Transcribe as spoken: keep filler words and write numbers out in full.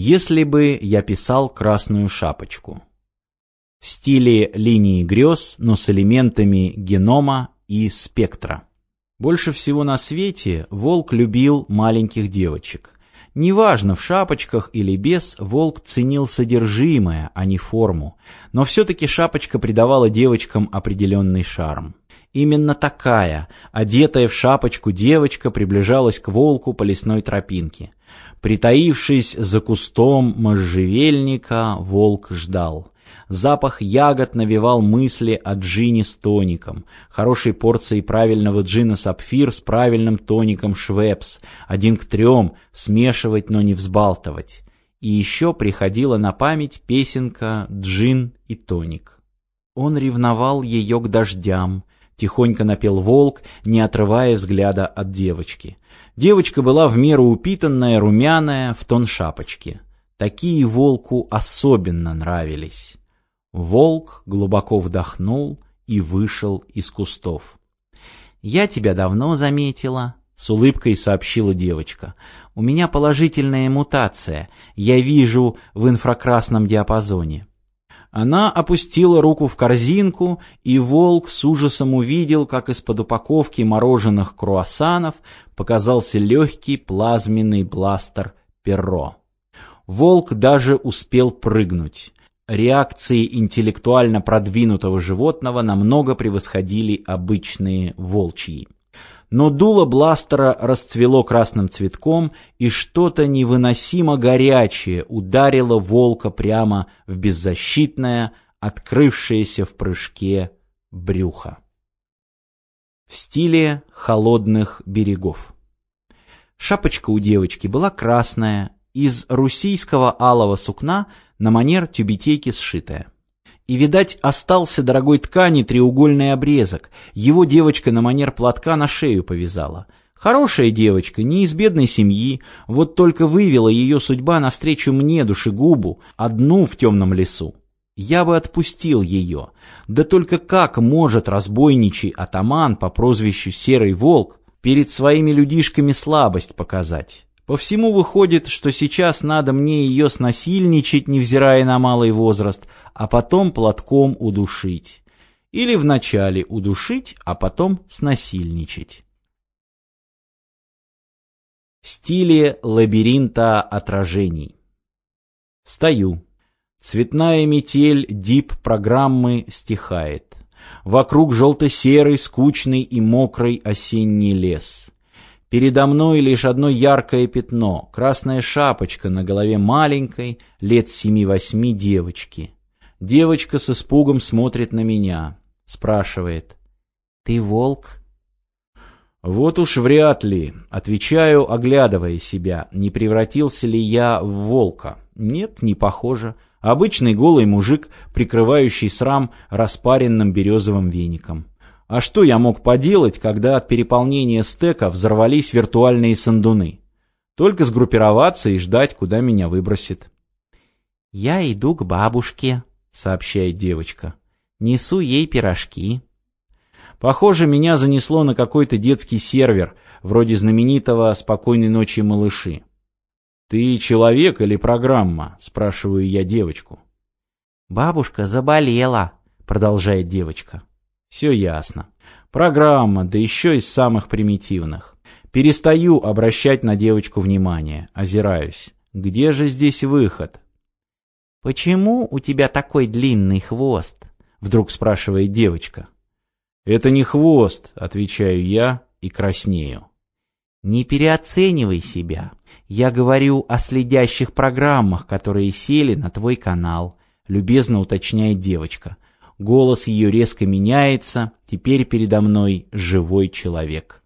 Если бы я писал «Красную шапочку» в стиле линии грез, но с элементами генома и спектра. Больше всего на свете Волк любил маленьких девочек. Неважно, в шапочках или без, Волк ценил содержимое, а не форму, но все-таки шапочка придавала девочкам определенный шарм. Именно такая, одетая в шапочку девочка, приближалась к Волку по лесной тропинке. Притаившись за кустом можжевельника, Волк ждал. Запах ягод навевал мысли о джине с тоником, хорошей порции правильного джина «Сапфир» с правильным тоником «Швепс», один к трем, смешивать, но не взбалтывать. И еще приходила на память песенка «Джин и тоник». Он ревновал ее к дождям, тихонько напел Волк, не отрывая взгляда от девочки. Девочка была в меру упитанная, румяная, в тон шапочки. Такие Волку особенно нравились. Волк глубоко вдохнул и вышел из кустов. «Я тебя давно заметила», — с улыбкой сообщила девочка. «У меня положительная мутация, я вижу в инфракрасном диапазоне». Она опустила руку в корзинку, и Волк с ужасом увидел, как из-под упаковки мороженых круассанов показался легкий плазменный бластер Перро. Волк даже успел прыгнуть. Реакции интеллектуально продвинутого животного намного превосходили обычные волчьи. Но дуло бластера расцвело красным цветком, и что-то невыносимо горячее ударило Волка прямо в беззащитное, открывшееся в прыжке брюхо. В стиле холодных берегов. Шапочка у девочки была красная, из руссийского алого сукна на манер тюбетейки сшитая. И, видать, остался дорогой ткани треугольный обрезок. Его девочка на манер платка на шею повязала. Хорошая девочка, не из бедной семьи, вот только вывела ее судьба навстречу мне, душегубу, одну в темном лесу. Я бы отпустил ее. Да только как может разбойничий атаман по прозвищу Серый Волк перед своими людишками слабость показать? По всему выходит, что сейчас надо мне ее снасильничать, невзирая на малый возраст, а потом платком удушить. Или вначале удушить, а потом снасильничать. В стиле лабиринта отражений. Встаю. Цветная метель дип-программы стихает. Вокруг желто-серый, скучный и мокрый осенний лес. Передо мной лишь одно яркое пятно, красная шапочка на голове маленькой, лет семи-восьми девочки. Девочка с испугом смотрит на меня, спрашивает: «Ты волк?» «Вот уж вряд ли», — отвечаю, оглядывая себя, не превратился ли я в волка. Нет, не похоже. Обычный голый мужик, прикрывающий срам распаренным березовым веником. А что я мог поделать, когда от переполнения стека взорвались виртуальные сандуны? Только сгруппироваться и ждать, куда меня выбросит. «Я иду к бабушке», — сообщает девочка. «Несу ей пирожки». Похоже, меня занесло на какой-то детский сервер, вроде знаменитого «Спокойной ночи, малыши». «Ты человек или программа?» — спрашиваю я девочку. «Бабушка заболела», — продолжает девочка. Все ясно. Программа, да еще из самых примитивных. Перестаю обращать на девочку внимание, озираюсь. Где же здесь выход? «Почему у тебя такой длинный хвост?» — вдруг спрашивает девочка. «Это не хвост», — отвечаю я и краснею. «Не переоценивай себя. Я говорю о следящих программах, которые сели на твой канал», — любезно уточняет девочка. Голос ее резко меняется, теперь передо мной живой человек.